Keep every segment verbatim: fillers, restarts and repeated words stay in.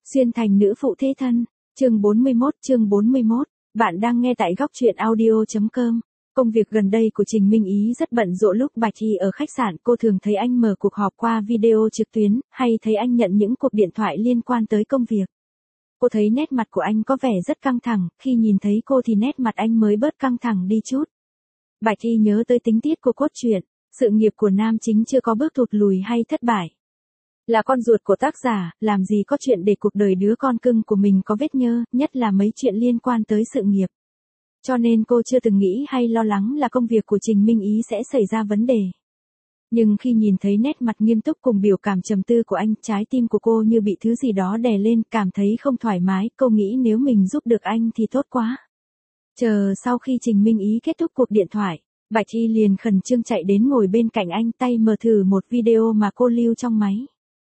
Xuyên thành nữ phụ thế thân, chương bốn mươi mốt, chương bốn mươi mốt, bạn đang nghe tại góc truyện audio.com. Công việc gần đây của Trình Minh Ý rất bận rộn. Lúc Bạch Thi ở khách sạn, cô thường thấy anh mở cuộc họp qua video trực tuyến, hay thấy anh nhận những cuộc điện thoại liên quan tới công việc. Cô thấy nét mặt của anh có vẻ rất căng thẳng, khi nhìn thấy cô thì nét mặt anh mới bớt căng thẳng đi chút. Bạch Thi nhớ tới tính tiết của cốt truyện, sự nghiệp của nam chính chưa có bước thụt lùi hay thất bại. Là con ruột của tác giả, làm gì có chuyện để cuộc đời đứa con cưng của mình có vết nhơ, nhất là mấy chuyện liên quan tới sự nghiệp. Cho nên cô chưa từng nghĩ hay lo lắng là công việc của Trình Minh Ý sẽ xảy ra vấn đề. Nhưng khi nhìn thấy nét mặt nghiêm túc cùng biểu cảm trầm tư của anh, trái tim của cô như bị thứ gì đó đè lên, cảm thấy không thoải mái. Cô nghĩ nếu mình giúp được anh thì tốt quá. Chờ sau khi Trình Minh Ý kết thúc cuộc điện thoại, Bạch Thi liền khẩn trương chạy đến ngồi bên cạnh anh, tay mở thử một video mà cô lưu trong máy.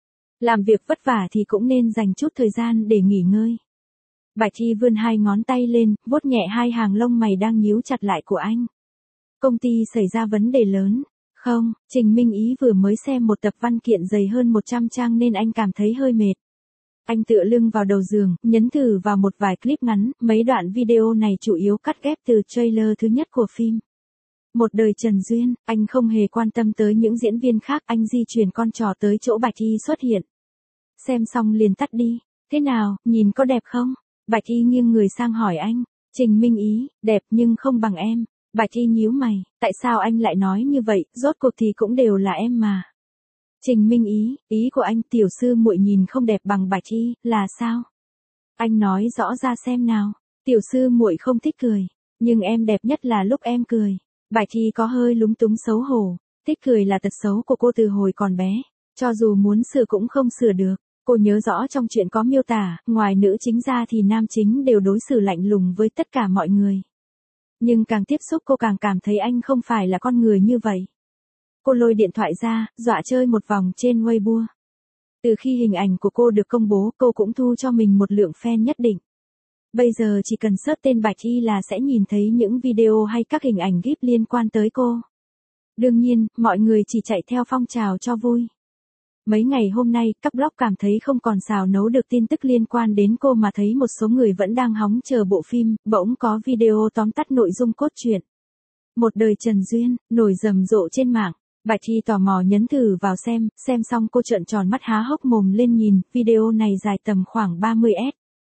Làm việc vất vả thì cũng nên dành chút thời gian để nghỉ ngơi. Bạch Thi vươn hai ngón tay lên, vuốt nhẹ hai hàng lông mày đang nhíu chặt lại của anh. Công ty xảy ra vấn đề lớn. Không, Trình Minh Ý vừa mới xem một tập văn kiện dày hơn một trăm trang nên anh cảm thấy hơi mệt. Anh tựa lưng vào đầu giường, nhấn thử vào một vài clip ngắn, mấy đoạn video này chủ yếu cắt ghép từ trailer thứ nhất của phim Một đời Trần Duyên. Anh không hề quan tâm tới những diễn viên khác, anh di chuyển con trò tới chỗ Bạch Thi xuất hiện. Xem xong liền tắt đi. Thế nào, nhìn có đẹp không? Bạch Thi nghiêng người sang hỏi anh. Trình Minh Ý, đẹp nhưng không bằng em. Bạch Thi nhíu mày, tại sao anh lại nói như vậy, rốt cuộc thì cũng đều là em mà. Trình Minh Ý, ý của anh tiểu sư muội nhìn không đẹp bằng Bạch Thi, là sao? Anh nói rõ ra xem nào. Tiểu sư muội không thích cười, nhưng em đẹp nhất là lúc em cười. Bạch Thi có hơi lúng túng xấu hổ, thích cười là tật xấu của cô từ hồi còn bé, cho dù muốn sửa cũng không sửa được. Cô nhớ rõ trong chuyện có miêu tả, ngoài nữ chính ra thì nam chính đều đối xử lạnh lùng với tất cả mọi người. Nhưng càng tiếp xúc cô càng cảm thấy anh không phải là con người như vậy. Cô lôi điện thoại ra, dọa chơi một vòng trên Weibo. Từ khi hình ảnh của cô được công bố, cô cũng thu cho mình một lượng fan nhất định. Bây giờ chỉ cần search tên Bạch Thi là sẽ nhìn thấy những video hay các hình ảnh gif liên quan tới cô. Đương nhiên, mọi người chỉ chạy theo phong trào cho vui. Mấy ngày hôm nay, các blog cảm thấy không còn xào nấu được tin tức liên quan đến cô mà thấy một số người vẫn đang hóng chờ bộ phim, bỗng có video tóm tắt nội dung cốt truyện. Một đời Trần Duyên, nổi rầm rộ trên mạng. Bạch Thi tò mò nhấn thử vào xem, xem xong cô trợn tròn mắt há hốc mồm lên nhìn, video này dài tầm khoảng ba mươi phút.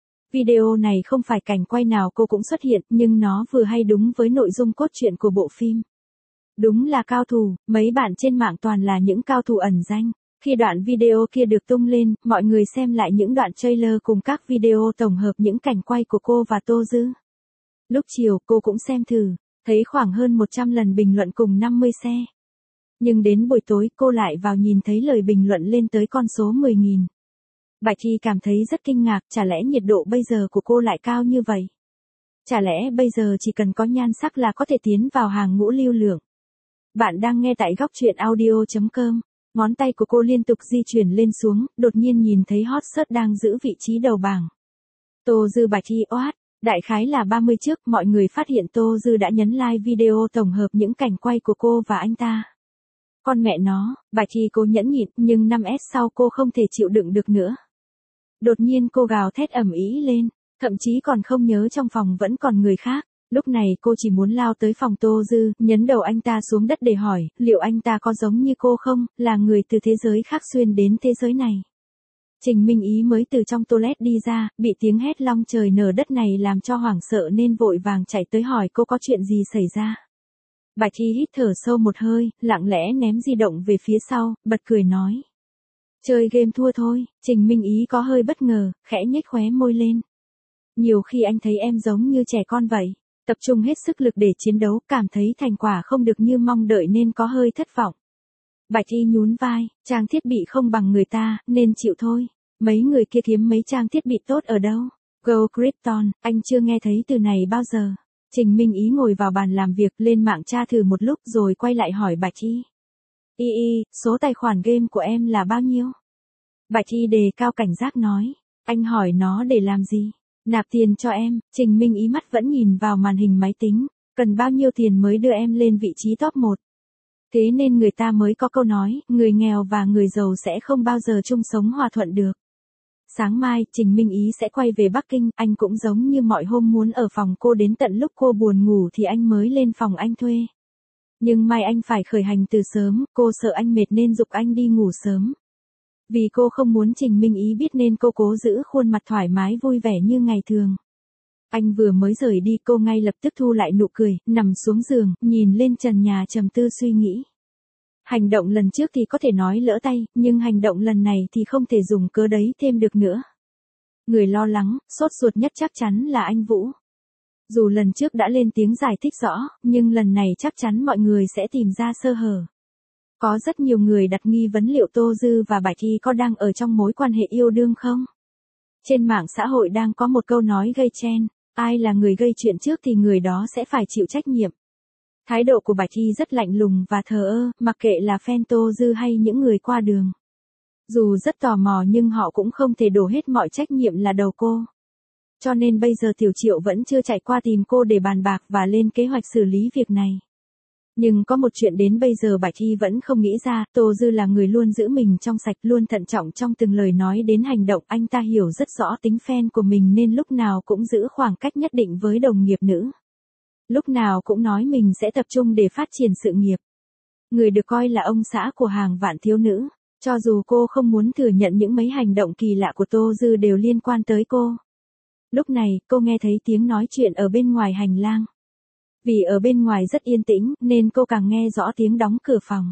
Video này không phải cảnh quay nào cô cũng xuất hiện, nhưng nó vừa hay đúng với nội dung cốt truyện của bộ phim. Đúng là cao thủ, mấy bạn trên mạng toàn là những cao thủ ẩn danh. Khi đoạn video kia được tung lên, mọi người xem lại những đoạn trailer cùng các video tổng hợp những cảnh quay của cô và Tô Dư. Lúc chiều cô cũng xem thử, thấy khoảng hơn một trăm lần bình luận cùng năm mươi share. Nhưng đến buổi tối cô lại vào nhìn thấy lời bình luận lên tới con số mười nghìn. Bạch Thi cảm thấy rất kinh ngạc, chả lẽ nhiệt độ bây giờ của cô lại cao như vậy? Chả lẽ bây giờ chỉ cần có nhan sắc là có thể tiến vào hàng ngũ lưu lượng? Bạn đang nghe tại góc truyện audio.com. Ngón tay của cô liên tục di chuyển lên xuống, đột nhiên nhìn thấy hot search đang giữ vị trí đầu bảng. Tô Dư Bạch Thi oát, đại khái là ba mươi trước, mọi người phát hiện Tô Dư đã nhấn like video tổng hợp những cảnh quay của cô và anh ta. Con mẹ nó, Bạch Thi cô nhẫn nhịn, nhưng năm S sau cô không thể chịu đựng được nữa. Đột nhiên cô gào thét ầm ĩ lên, thậm chí còn không nhớ trong phòng vẫn còn người khác. Lúc này cô chỉ muốn lao tới phòng Tô Dư, nhấn đầu anh ta xuống đất để hỏi, liệu anh ta có giống như cô không, là người từ thế giới khác xuyên đến thế giới này. Trình Minh Ý mới từ trong toilet đi ra, bị tiếng hét long trời nở đất này làm cho hoảng sợ nên vội vàng chạy tới hỏi cô có chuyện gì xảy ra. Bạch Thi hít thở sâu một hơi, lặng lẽ ném di động về phía sau, bật cười nói. Chơi game thua thôi. Trình Minh Ý có hơi bất ngờ, khẽ nhếch khóe môi lên. Nhiều khi anh thấy em giống như trẻ con vậy. Tập trung hết sức lực để chiến đấu, cảm thấy thành quả không được như mong đợi nên có hơi thất vọng. Bạch Thi nhún vai, trang thiết bị không bằng người ta, nên chịu thôi. Mấy người kia kiếm mấy trang thiết bị tốt ở đâu? Go Krypton, anh chưa nghe thấy từ này bao giờ. Trình Minh Ý ngồi vào bàn làm việc, lên mạng tra thử một lúc rồi quay lại hỏi Bạch Thi. Y y, số tài khoản game của em là bao nhiêu? Bạch Thi đề cao cảnh giác nói, anh hỏi nó để làm gì? Nạp tiền cho em. Trình Minh Ý mắt vẫn nhìn vào màn hình máy tính, cần bao nhiêu tiền mới đưa em lên vị trí top một. Thế nên người ta mới có câu nói, người nghèo và người giàu sẽ không bao giờ chung sống hòa thuận được. Sáng mai, Trình Minh Ý sẽ quay về Bắc Kinh, anh cũng giống như mọi hôm muốn ở phòng cô đến tận lúc cô buồn ngủ thì anh mới lên phòng anh thuê. Nhưng mai anh phải khởi hành từ sớm, cô sợ anh mệt nên giục anh đi ngủ sớm. Vì cô không muốn Trình Minh Ý biết nên cô cố giữ khuôn mặt thoải mái vui vẻ như ngày thường. Anh vừa mới rời đi cô ngay lập tức thu lại nụ cười, nằm xuống giường, nhìn lên trần nhà trầm tư suy nghĩ. Hành động lần trước thì có thể nói lỡ tay, nhưng hành động lần này thì không thể dùng cớ đấy thêm được nữa. Người lo lắng, sốt ruột nhất chắc chắn là anh Vũ. Dù lần trước đã lên tiếng giải thích rõ, nhưng lần này chắc chắn mọi người sẽ tìm ra sơ hở. Có rất nhiều người đặt nghi vấn liệu Tô Dư và Bạch Thi có đang ở trong mối quan hệ yêu đương không? Trên mạng xã hội đang có một câu nói gây chen, ai là người gây chuyện trước thì người đó sẽ phải chịu trách nhiệm. Thái độ của Bạch Thi rất lạnh lùng và thờ ơ, mặc kệ là fan Tô Dư hay những người qua đường. Dù rất tò mò nhưng họ cũng không thể đổ hết mọi trách nhiệm là đầu cô. Cho nên bây giờ Tiểu Triệu vẫn chưa chạy qua tìm cô để bàn bạc và lên kế hoạch xử lý việc này. Nhưng có một chuyện đến bây giờ Bạch Thi vẫn không nghĩ ra, Tô Dư là người luôn giữ mình trong sạch, luôn thận trọng trong từng lời nói đến hành động. Anh ta hiểu rất rõ tính fan của mình nên lúc nào cũng giữ khoảng cách nhất định với đồng nghiệp nữ. Lúc nào cũng nói mình sẽ tập trung để phát triển sự nghiệp. Người được coi là ông xã của hàng vạn thiếu nữ, cho dù cô không muốn thừa nhận những mấy hành động kỳ lạ của Tô Dư đều liên quan tới cô. Lúc này, cô nghe thấy tiếng nói chuyện ở bên ngoài hành lang. Vì ở bên ngoài rất yên tĩnh, nên cô càng nghe rõ tiếng đóng cửa phòng.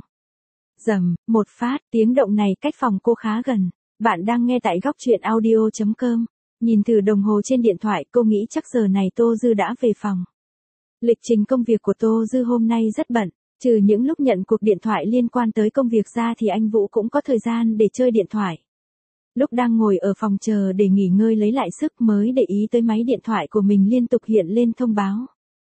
Rầm, một phát, tiếng động này cách phòng cô khá gần. Bạn đang nghe tại góc truyện audio chấm com. Nhìn từ đồng hồ trên điện thoại, cô nghĩ chắc giờ này Tô Dư đã về phòng. Lịch trình công việc của Tô Dư hôm nay rất bận, trừ những lúc nhận cuộc điện thoại liên quan tới công việc ra thì anh Vũ cũng có thời gian để chơi điện thoại. Lúc đang ngồi ở phòng chờ để nghỉ ngơi lấy lại sức mới để ý tới máy điện thoại của mình liên tục hiện lên thông báo.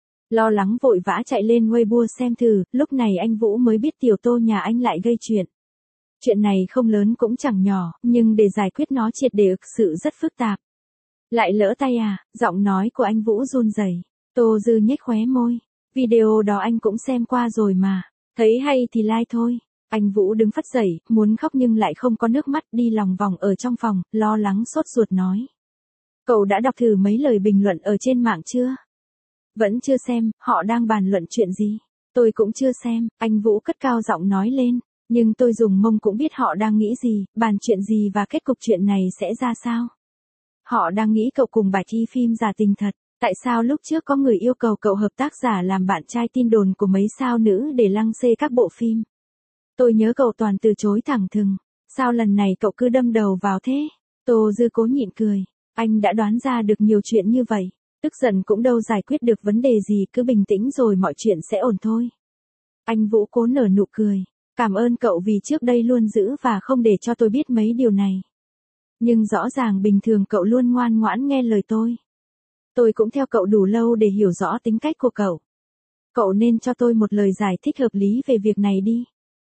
Lo lắng vội vã chạy lên Weibo xem thử, lúc này anh Vũ mới biết tiểu Tô nhà anh lại gây chuyện. Chuyện này không lớn cũng chẳng nhỏ, nhưng để giải quyết nó triệt để thực sự rất phức tạp. Lại lỡ tay à, giọng nói của anh Vũ run rẩy. Tô Dư nhếch khóe môi. Video đó anh cũng xem qua rồi mà. Thấy hay thì like thôi. Anh Vũ đứng phắt dậy, muốn khóc nhưng lại không có nước mắt, đi lòng vòng ở trong phòng, lo lắng sốt ruột nói. Cậu đã đọc thử mấy lời bình luận ở trên mạng chưa? Vẫn chưa xem, họ đang bàn luận chuyện gì? Tôi cũng chưa xem, anh Vũ cất cao giọng nói lên. Nhưng tôi dùng mông cũng biết họ đang nghĩ gì, bàn chuyện gì và kết cục chuyện này sẽ ra sao. Họ đang nghĩ cậu cùng Bạch Thi phim giả tình thật. Tại sao lúc trước có người yêu cầu cậu hợp tác giả làm bạn trai tin đồn của mấy sao nữ để lăng xê các bộ phim? Tôi nhớ cậu toàn từ chối thẳng thừng. Sao lần này cậu cứ đâm đầu vào thế? Tô Dư cố nhịn cười. Anh đã đoán ra được nhiều chuyện như vậy. Tức giận cũng đâu giải quyết được vấn đề gì, cứ bình tĩnh rồi mọi chuyện sẽ ổn thôi. Anh Vũ cố nở nụ cười. Cảm ơn cậu vì trước đây luôn giữ và không để cho tôi biết mấy điều này. Nhưng rõ ràng bình thường cậu luôn ngoan ngoãn nghe lời tôi. Tôi cũng theo cậu đủ lâu để hiểu rõ tính cách của cậu. Cậu nên cho tôi một lời giải thích hợp lý về việc này đi.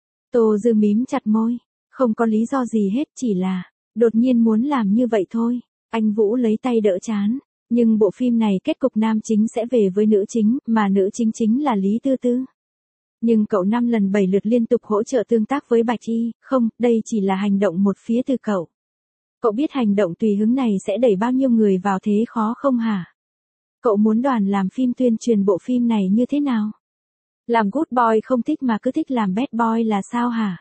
Tô Dư mím chặt môi. Không có lý do gì hết, chỉ là đột nhiên muốn làm như vậy thôi. Anh Vũ lấy tay đỡ chán. Nhưng bộ phim này kết cục nam chính sẽ về với nữ chính, mà nữ chính chính là Lý Tư Tư. Nhưng cậu năm lần bảy lượt liên tục hỗ trợ tương tác với Bạch Thi, không, đây chỉ là hành động một phía từ cậu. Cậu biết hành động tùy hứng này sẽ đẩy bao nhiêu người vào thế khó không hả? Cậu muốn đoàn làm phim tuyên truyền bộ phim này như thế nào? Làm good boy không thích mà cứ thích làm bad boy là sao hả?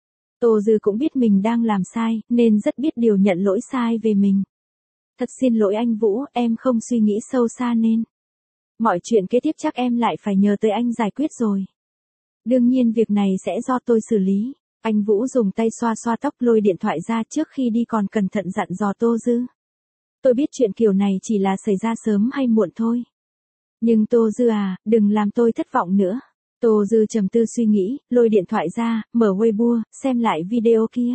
Tô Dư cũng biết mình đang làm sai, nên rất biết điều nhận lỗi sai về mình. Thật xin lỗi anh Vũ, em không suy nghĩ sâu xa nên. Mọi chuyện kế tiếp chắc em lại phải nhờ tới anh giải quyết rồi. Đương nhiên việc này sẽ do tôi xử lý. Anh Vũ dùng tay xoa xoa tóc, lôi điện thoại ra, trước khi đi còn cẩn thận dặn dò Tô Dư. Tôi biết chuyện kiểu này chỉ là xảy ra sớm hay muộn thôi. Nhưng Tô Dư à, đừng làm tôi thất vọng nữa. Tô Dư trầm tư suy nghĩ, lôi điện thoại ra, mở Weibo, xem lại video kia.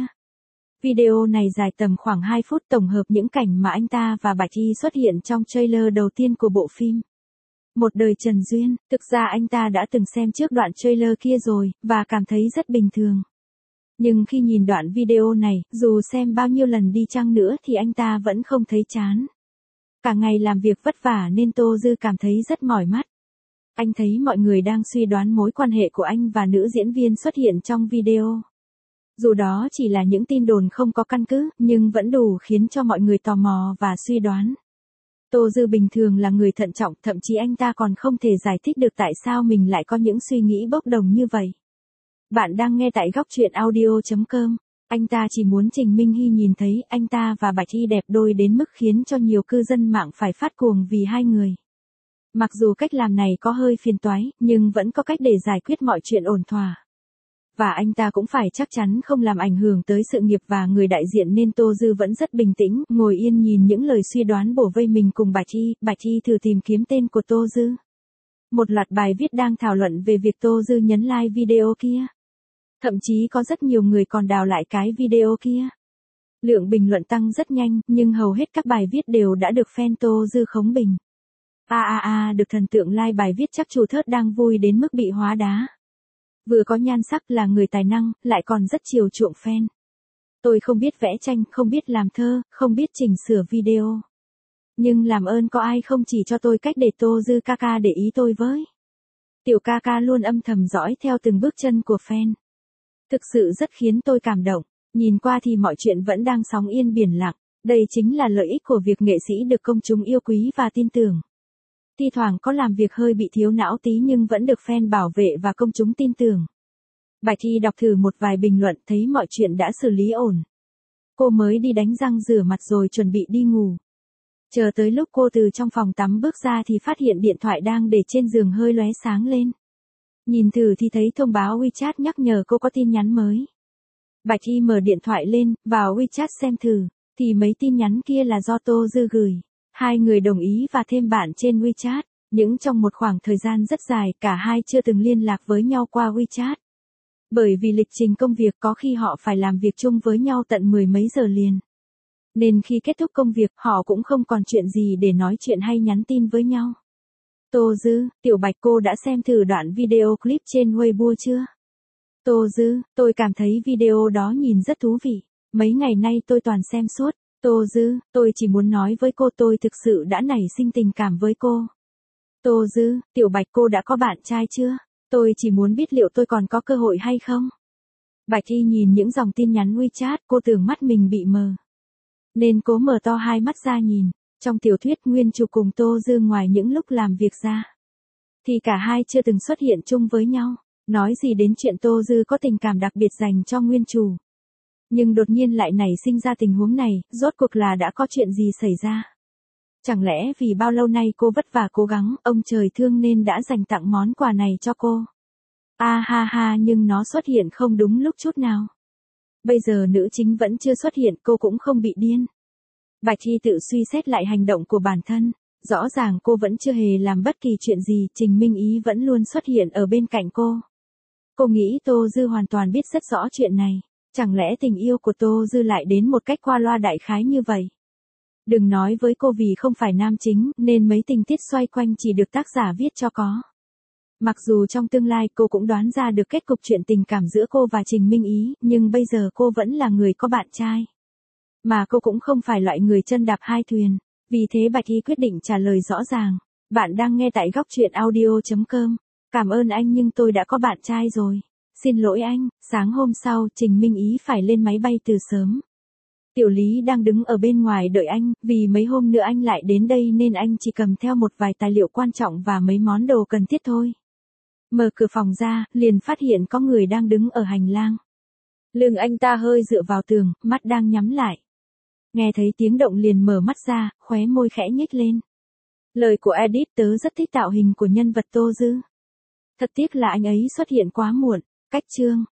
Video này dài tầm khoảng hai phút, tổng hợp những cảnh mà anh ta và Bạch Thi xuất hiện trong trailer đầu tiên của bộ phim. Một đời Trần Duyên, thực ra anh ta đã từng xem trước đoạn trailer kia rồi, và cảm thấy rất bình thường. Nhưng khi nhìn đoạn video này, dù xem bao nhiêu lần đi chăng nữa thì anh ta vẫn không thấy chán. Cả ngày làm việc vất vả nên Tô Dư cảm thấy rất mỏi mắt. Anh thấy mọi người đang suy đoán mối quan hệ của anh và nữ diễn viên xuất hiện trong video. Dù đó chỉ là những tin đồn không có căn cứ, nhưng vẫn đủ khiến cho mọi người tò mò và suy đoán. Tô Dư bình thường là người thận trọng, thậm chí anh ta còn không thể giải thích được tại sao mình lại có những suy nghĩ bốc đồng như vậy. Bạn đang nghe tại góc truyện audio chấm com. Anh ta chỉ muốn Trình Minh Hy nhìn thấy anh ta và Bạch Hy đẹp đôi đến mức khiến cho nhiều cư dân mạng phải phát cuồng vì hai người. Mặc dù cách làm này có hơi phiền toái, nhưng vẫn có cách để giải quyết mọi chuyện ổn thỏa. Và anh ta cũng phải chắc chắn không làm ảnh hưởng tới sự nghiệp và người đại diện nên Tô Dư vẫn rất bình tĩnh, ngồi yên nhìn những lời suy đoán bổ vây mình cùng Bạch Hy. Bạch Hy thử tìm kiếm tên của Tô Dư. Một loạt bài viết đang thảo luận về việc Tô Dư nhấn like video kia. Thậm chí có rất nhiều người còn đào lại cái video kia. Lượng bình luận tăng rất nhanh, nhưng hầu hết các bài viết đều đã được fan Tô Dư khống bình. A a a được thần tượng like bài viết chắc chủ thớt đang vui đến mức bị hóa đá. Vừa có nhan sắc là người tài năng, lại còn rất chiều chuộng fan. Tôi không biết vẽ tranh, không biết làm thơ, không biết chỉnh sửa video. Nhưng làm ơn có ai không chỉ cho tôi cách để Tô Dư ca ca để ý tôi với. Tiểu ca ca luôn âm thầm dõi theo từng bước chân của fan. Thực sự rất khiến tôi cảm động. Nhìn qua thì mọi chuyện vẫn đang sóng yên biển lặng. Đây chính là lợi ích của việc nghệ sĩ được công chúng yêu quý và tin tưởng. Thi thoảng có làm việc hơi bị thiếu não tí nhưng vẫn được fan bảo vệ và công chúng tin tưởng. Bạch Hy đọc thử một vài bình luận thấy mọi chuyện đã xử lý ổn. Cô mới đi đánh răng rửa mặt rồi chuẩn bị đi ngủ. Chờ tới lúc cô từ trong phòng tắm bước ra thì phát hiện điện thoại đang để trên giường hơi lóe sáng lên. Nhìn thử thì thấy thông báo WeChat nhắc nhở cô có tin nhắn mới. Bạch Hy mở điện thoại lên, vào WeChat xem thử, thì mấy tin nhắn kia là do Tô Dư gửi. Hai người đồng ý và thêm bạn trên WeChat, nhưng trong một khoảng thời gian rất dài cả hai chưa từng liên lạc với nhau qua WeChat. Bởi vì lịch trình công việc có khi họ phải làm việc chung với nhau tận mười mấy giờ liền. Nên khi kết thúc công việc họ cũng không còn chuyện gì để nói chuyện hay nhắn tin với nhau. Tô Dư, Tiểu Bạch cô đã xem thử đoạn video clip trên Weibo chưa? Tô Dư, tôi cảm thấy video đó nhìn rất thú vị. Mấy ngày nay tôi toàn xem suốt. Tô Dư, tôi chỉ muốn nói với cô tôi thực sự đã nảy sinh tình cảm với cô. Tô Dư, Tiểu Bạch cô đã có bạn trai chưa? Tôi chỉ muốn biết liệu tôi còn có cơ hội hay không? Bạch Hy nhìn những dòng tin nhắn WeChat cô tưởng mắt mình bị mờ. Nên cố mở to hai mắt ra nhìn. Trong tiểu thuyết Nguyên Chủ cùng Tô Dư ngoài những lúc làm việc ra. Thì cả hai chưa từng xuất hiện chung với nhau. Nói gì đến chuyện Tô Dư có tình cảm đặc biệt dành cho Nguyên Chủ. Nhưng đột nhiên lại nảy sinh ra tình huống này, rốt cuộc là đã có chuyện gì xảy ra? Chẳng lẽ vì bao lâu nay cô vất vả cố gắng, ông trời thương nên đã dành tặng món quà này cho cô? A ha ha nhưng nó xuất hiện không đúng lúc chút nào. Bây giờ nữ chính vẫn chưa xuất hiện cô cũng không bị điên. Bạch Hy tự suy xét lại hành động của bản thân. Rõ ràng cô vẫn chưa hề làm bất kỳ chuyện gì, Trình Minh Ý vẫn luôn xuất hiện ở bên cạnh cô. Cô nghĩ Tô Dư hoàn toàn biết rất rõ chuyện này. Chẳng lẽ tình yêu của Tô Dư lại đến một cách qua loa đại khái như vậy? Đừng nói với cô vì không phải nam chính, nên mấy tình tiết xoay quanh chỉ được tác giả viết cho có. Mặc dù trong tương lai cô cũng đoán ra được kết cục chuyện tình cảm giữa cô và Trình Minh Ý, nhưng bây giờ cô vẫn là người có bạn trai. Mà cô cũng không phải loại người chân đạp hai thuyền. Vì thế Bạch Hy quyết định trả lời rõ ràng. Bạn đang nghe tại góc truyện audio chấm com. Cảm ơn anh nhưng tôi đã có bạn trai rồi. Xin lỗi anh. Sáng hôm sau Trình Minh Ý phải lên máy bay từ sớm. Tiểu Lý đang đứng ở bên ngoài đợi anh, vì mấy hôm nữa anh lại đến đây nên anh chỉ cầm theo một vài tài liệu quan trọng và mấy món đồ cần thiết thôi. Mở cửa phòng ra, liền phát hiện có người đang đứng ở hành lang. Lưng anh ta hơi dựa vào tường, mắt đang nhắm lại. Nghe thấy tiếng động liền mở mắt ra, khóe môi khẽ nhếch lên. Lời của Edit tớ rất thích tạo hình của nhân vật Tô Dư. Thật tiếc là anh ấy xuất hiện quá muộn. Cách chương